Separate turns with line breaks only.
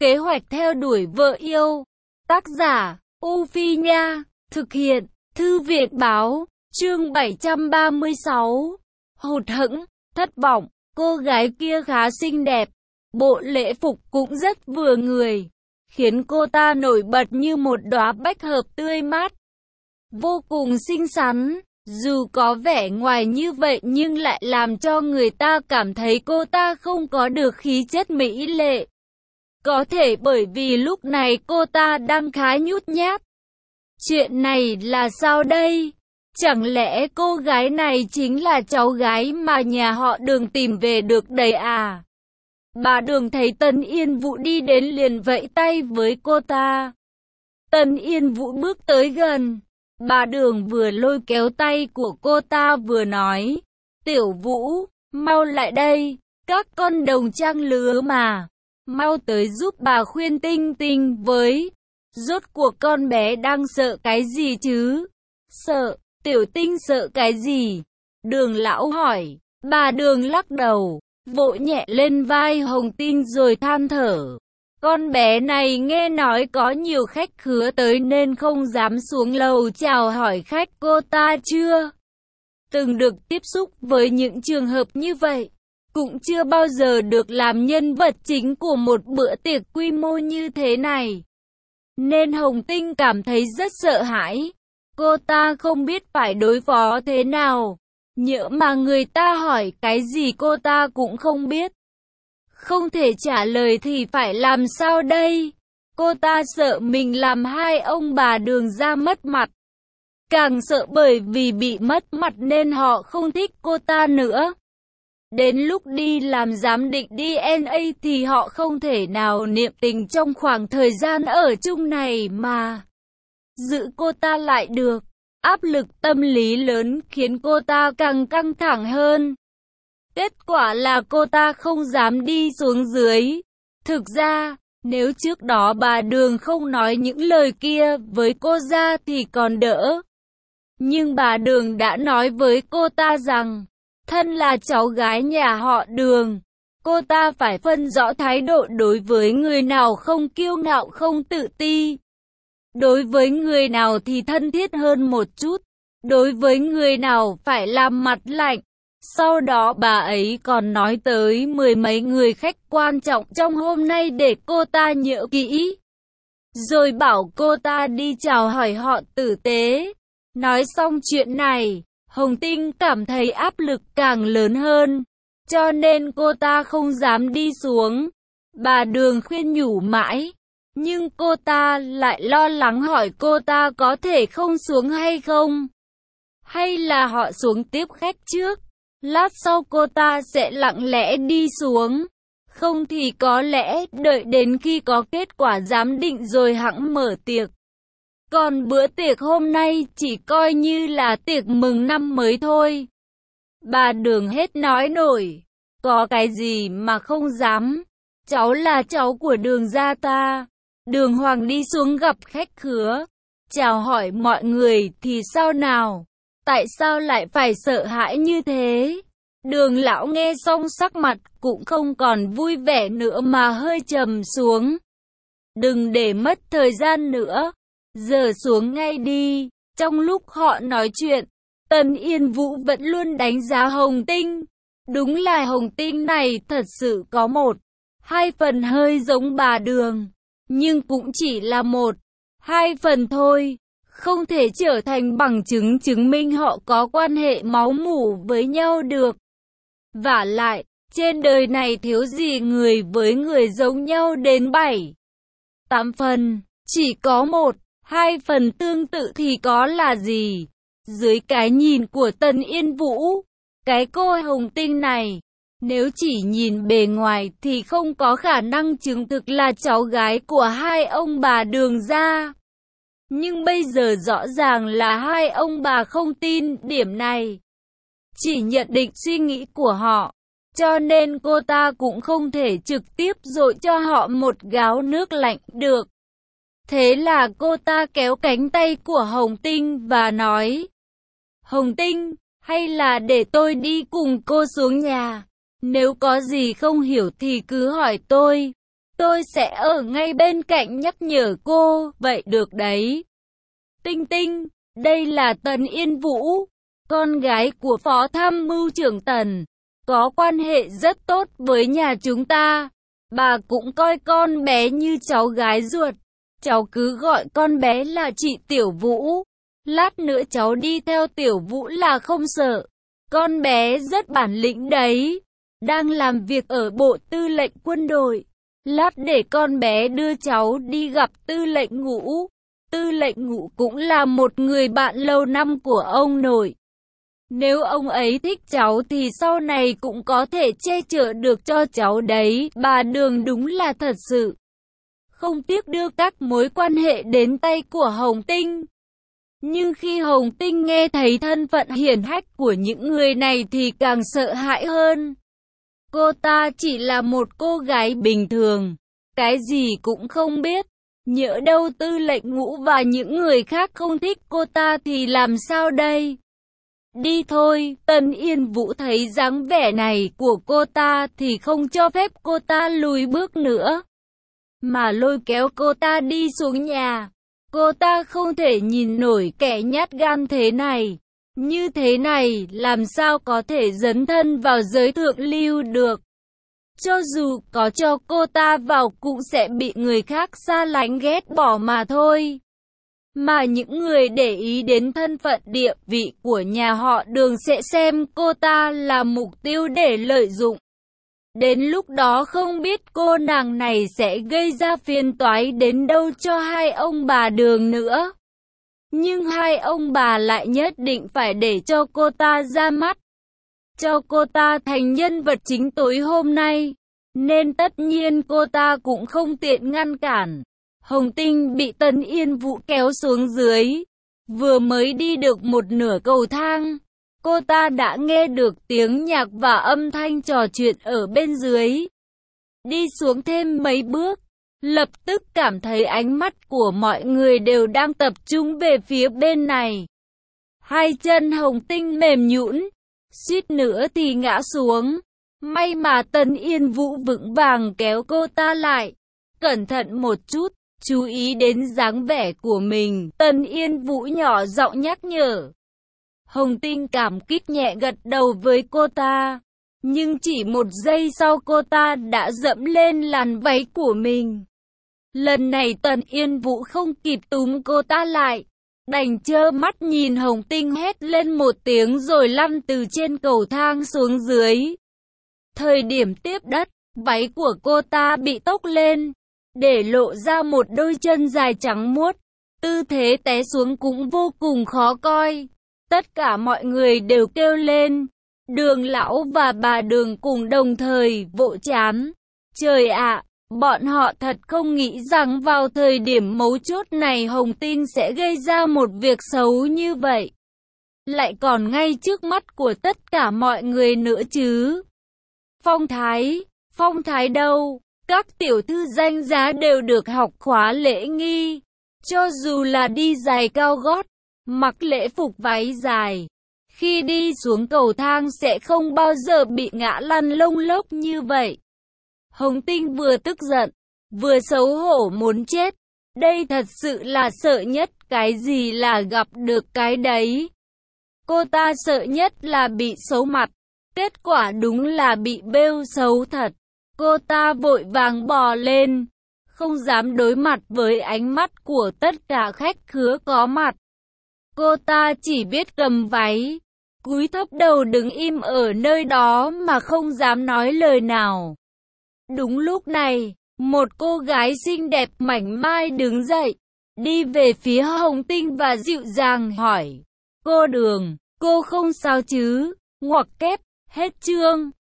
Kế hoạch theo đuổi vợ yêu. Tác giả, U Phi Nha. Thực hiện, Thư viện Báo. Chương 736. Hụt hẫng, thất vọng. Cô gái kia khá xinh đẹp. Bộ lễ phục cũng rất vừa người, khiến cô ta nổi bật như một đóa bách hợp tươi mát. Vô cùng xinh xắn. Dù có vẻ ngoài như vậy nhưng lại làm cho người ta cảm thấy cô ta không có được khí chất mỹ lệ. Có thể bởi vì lúc này cô ta đang khá nhút nhát. Chuyện này là sao đây? Chẳng lẽ cô gái này chính là cháu gái mà nhà họ Đường tìm về được đấy à? Bà Đường thấy Tân Yên Vũ đi đến liền vẫy tay với cô ta. Tân Yên Vũ bước tới gần. Bà Đường vừa lôi kéo tay của cô ta vừa nói, Tiểu Vũ, mau lại đây, các con đồng trang lứa mà, mau tới giúp bà khuyên Tinh Tinh với. Rốt cuộc con bé đang sợ cái gì chứ? Sợ, Tiểu Tinh sợ cái gì? Đường lão hỏi. Bà Đường lắc đầu, vỗ nhẹ lên vai Hồng Tinh rồi than thở. Con bé này nghe nói có nhiều khách khứa tới nên không dám xuống lầu chào hỏi khách. Cô ta chưa từng được tiếp xúc với những trường hợp như vậy, cũng chưa bao giờ được làm nhân vật chính của một bữa tiệc quy mô như thế này. Nên Hồng Tinh cảm thấy rất sợ hãi. Cô ta không biết phải đối phó thế nào. Nhỡ mà người ta hỏi cái gì cô ta cũng không biết. Không thể trả lời thì phải làm sao đây? Cô ta sợ mình làm hai ông bà Đường ra mất mặt. Càng sợ bởi vì bị mất mặt nên họ không thích cô ta nữa. Đến lúc đi làm giám định DNA thì họ không thể nào niệm tình trong khoảng thời gian ở chung này mà giữ cô ta lại được. Áp lực tâm lý lớn khiến cô ta càng căng thẳng hơn. Kết quả là cô ta không dám đi xuống dưới. Thực ra, nếu trước đó bà Đường không nói những lời kia với cô ra thì còn đỡ. Nhưng bà Đường đã nói với cô ta rằng, thân là cháu gái nhà họ Đường, cô ta phải phân rõ thái độ đối với người nào không kiêu ngạo không tự ti. Đối với người nào thì thân thiết hơn một chút, đối với người nào phải làm mặt lạnh. Sau đó bà ấy còn nói tới 10 mấy người khách quan trọng trong hôm nay để cô ta nhớ kỹ. Rồi bảo cô ta đi chào hỏi họ tử tế. Nói xong chuyện này, Hồng Tinh cảm thấy áp lực càng lớn hơn, cho nên cô ta không dám đi xuống. Bà Đường khuyên nhủ mãi, nhưng cô ta lại lo lắng hỏi cô ta có thể không xuống hay không. Hay là họ xuống tiếp khách trước, lát sau cô ta sẽ lặng lẽ đi xuống. Không thì có lẽ đợi đến khi có kết quả giám định rồi hẵng mở tiệc. Còn bữa tiệc hôm nay chỉ coi như là tiệc mừng năm mới thôi. Bà Đường hết nói nổi. Có cái gì mà không dám. Cháu là cháu của Đường gia ta. Đường Hoàng đi xuống gặp khách khứa, chào hỏi mọi người thì sao nào? Tại sao lại phải sợ hãi như thế? Đường lão nghe xong sắc mặt cũng không còn vui vẻ nữa mà hơi trầm xuống. Đừng để mất thời gian nữa, giờ xuống ngay đi. Trong lúc họ nói chuyện, Tân Yên Vũ vẫn luôn đánh giá Hồng Tinh. Đúng là Hồng Tinh này thật sự có một, hai phần hơi giống bà Đường, nhưng cũng chỉ là một, hai phần thôi. Không thể trở thành bằng chứng chứng minh họ có quan hệ máu mủ với nhau được. Vả lại, trên đời này thiếu gì người với người giống nhau đến 7, 8 phần, chỉ có 1, 2 phần tương tự thì có là gì? Dưới cái nhìn của Tân Yên Vũ, cái cô Hồng Tinh này, nếu chỉ nhìn bề ngoài thì không có khả năng chứng thực là cháu gái của hai ông bà Đường gia. Nhưng bây giờ rõ ràng là hai ông bà không tin điểm này, chỉ nhận định suy nghĩ của họ, cho nên cô ta cũng không thể trực tiếp dội cho họ một gáo nước lạnh được. Thế là cô ta kéo cánh tay của Hồng Tinh và nói, Hồng Tinh, hay là để tôi đi cùng cô xuống nhà, nếu có gì không hiểu thì cứ hỏi tôi. Tôi sẽ ở ngay bên cạnh nhắc nhở cô, vậy được đấy. Tinh Tinh, đây là Tần Yên Vũ, con gái của Phó Tham mưu trưởng Tần, có quan hệ rất tốt với nhà chúng ta. Bà cũng coi con bé như cháu gái ruột. Cháu cứ gọi con bé là chị Tiểu Vũ. Lát nữa cháu đi theo Tiểu Vũ là không sợ. Con bé rất bản lĩnh đấy. Đang làm việc ở Bộ Tư lệnh Quân đội. Lát để con bé đưa cháu đi gặp Tư lệnh Ngũ. Tư lệnh Ngũ cũng là một người bạn lâu năm của ông nội. Nếu ông ấy thích cháu thì sau này cũng có thể che chở được cho cháu đấy. Bà Đường đúng là thật sự không tiếc đưa các mối quan hệ đến tay của Hồng Tinh. Nhưng khi Hồng Tinh nghe thấy thân phận hiển hách của những người này thì càng sợ hãi hơn. Cô ta chỉ là một cô gái bình thường, cái gì cũng không biết. Nhỡ đâu Tư lệnh Ngũ và những người khác không thích cô ta thì làm sao đây? Đi thôi, Tần Yên Vũ thấy dáng vẻ này của cô ta thì không cho phép cô ta lùi bước nữa, mà lôi kéo cô ta đi xuống nhà. Cô ta không thể nhìn nổi kẻ nhát gan thế này. Như thế này, làm sao có thể dấn thân vào giới thượng lưu được? Cho dù có cho cô ta vào cũng sẽ bị người khác xa lánh ghét bỏ mà thôi. Mà những người để ý đến thân phận địa vị của nhà họ Đường sẽ xem cô ta là mục tiêu để lợi dụng. Đến lúc đó không biết cô nàng này sẽ gây ra phiền toái đến đâu cho hai ông bà Đường nữa. Nhưng hai ông bà lại nhất định phải để cho cô ta ra mắt, cho cô ta thành nhân vật chính tối hôm nay, nên tất nhiên cô ta cũng không tiện ngăn cản. Hồng Tinh bị Tần Yên Vũ kéo xuống dưới, vừa mới đi được một nửa cầu thang, cô ta đã nghe được tiếng nhạc và âm thanh trò chuyện ở bên dưới. Đi xuống thêm mấy bước, lập tức cảm thấy ánh mắt của mọi người đều đang tập trung về phía bên này. Hai chân Hồng Tinh mềm nhũn, suýt nữa thì ngã xuống. May mà Tần Yên Vũ vững vàng kéo cô ta lại. Cẩn thận một chút, chú ý đến dáng vẻ của mình. Tần Yên Vũ nhỏ giọng nhắc nhở. Hồng Tinh cảm kích nhẹ gật đầu với cô ta. Nhưng chỉ một giây sau cô ta đã dẫm lên làn váy của mình. Lần này Tần Yên Vũ không kịp túm cô ta lại, đành trơ mắt nhìn Hồng Tinh hét lên một tiếng rồi lăn từ trên cầu thang xuống dưới. Thời điểm tiếp đất, váy của cô ta bị tốc lên, để lộ ra một đôi chân dài trắng muốt. Tư thế té xuống cũng vô cùng khó coi. Tất cả mọi người đều kêu lên. Đường lão và bà Đường cùng đồng thời vỗ trán. Trời ạ, bọn họ thật không nghĩ rằng vào thời điểm mấu chốt này Hồng Tinh sẽ gây ra một việc xấu như vậy. Lại còn ngay trước mắt của tất cả mọi người nữa chứ. Phong thái đâu? Các tiểu thư danh giá đều được học khóa lễ nghi. Cho dù là đi giày cao gót, mặc lễ phục váy dài, khi đi xuống cầu thang sẽ không bao giờ bị ngã lăn lông lốc như vậy. Hồng Tinh vừa tức giận, vừa xấu hổ muốn chết. Đây thật sự là sợ nhất, cái gì là gặp được cái đấy. Cô ta sợ nhất là bị xấu mặt. Kết quả đúng là bị bêu xấu thật. Cô ta vội vàng bò lên, không dám đối mặt với ánh mắt của tất cả khách khứa có mặt. Cô ta chỉ biết cầm váy, cúi thấp đầu đứng im ở nơi đó mà không dám nói lời nào. Đúng lúc này, một cô gái xinh đẹp mảnh mai đứng dậy, đi về phía Hồng Tinh và dịu dàng hỏi. Cô Đường, cô không sao chứ? Ngoặc kép, hết chương.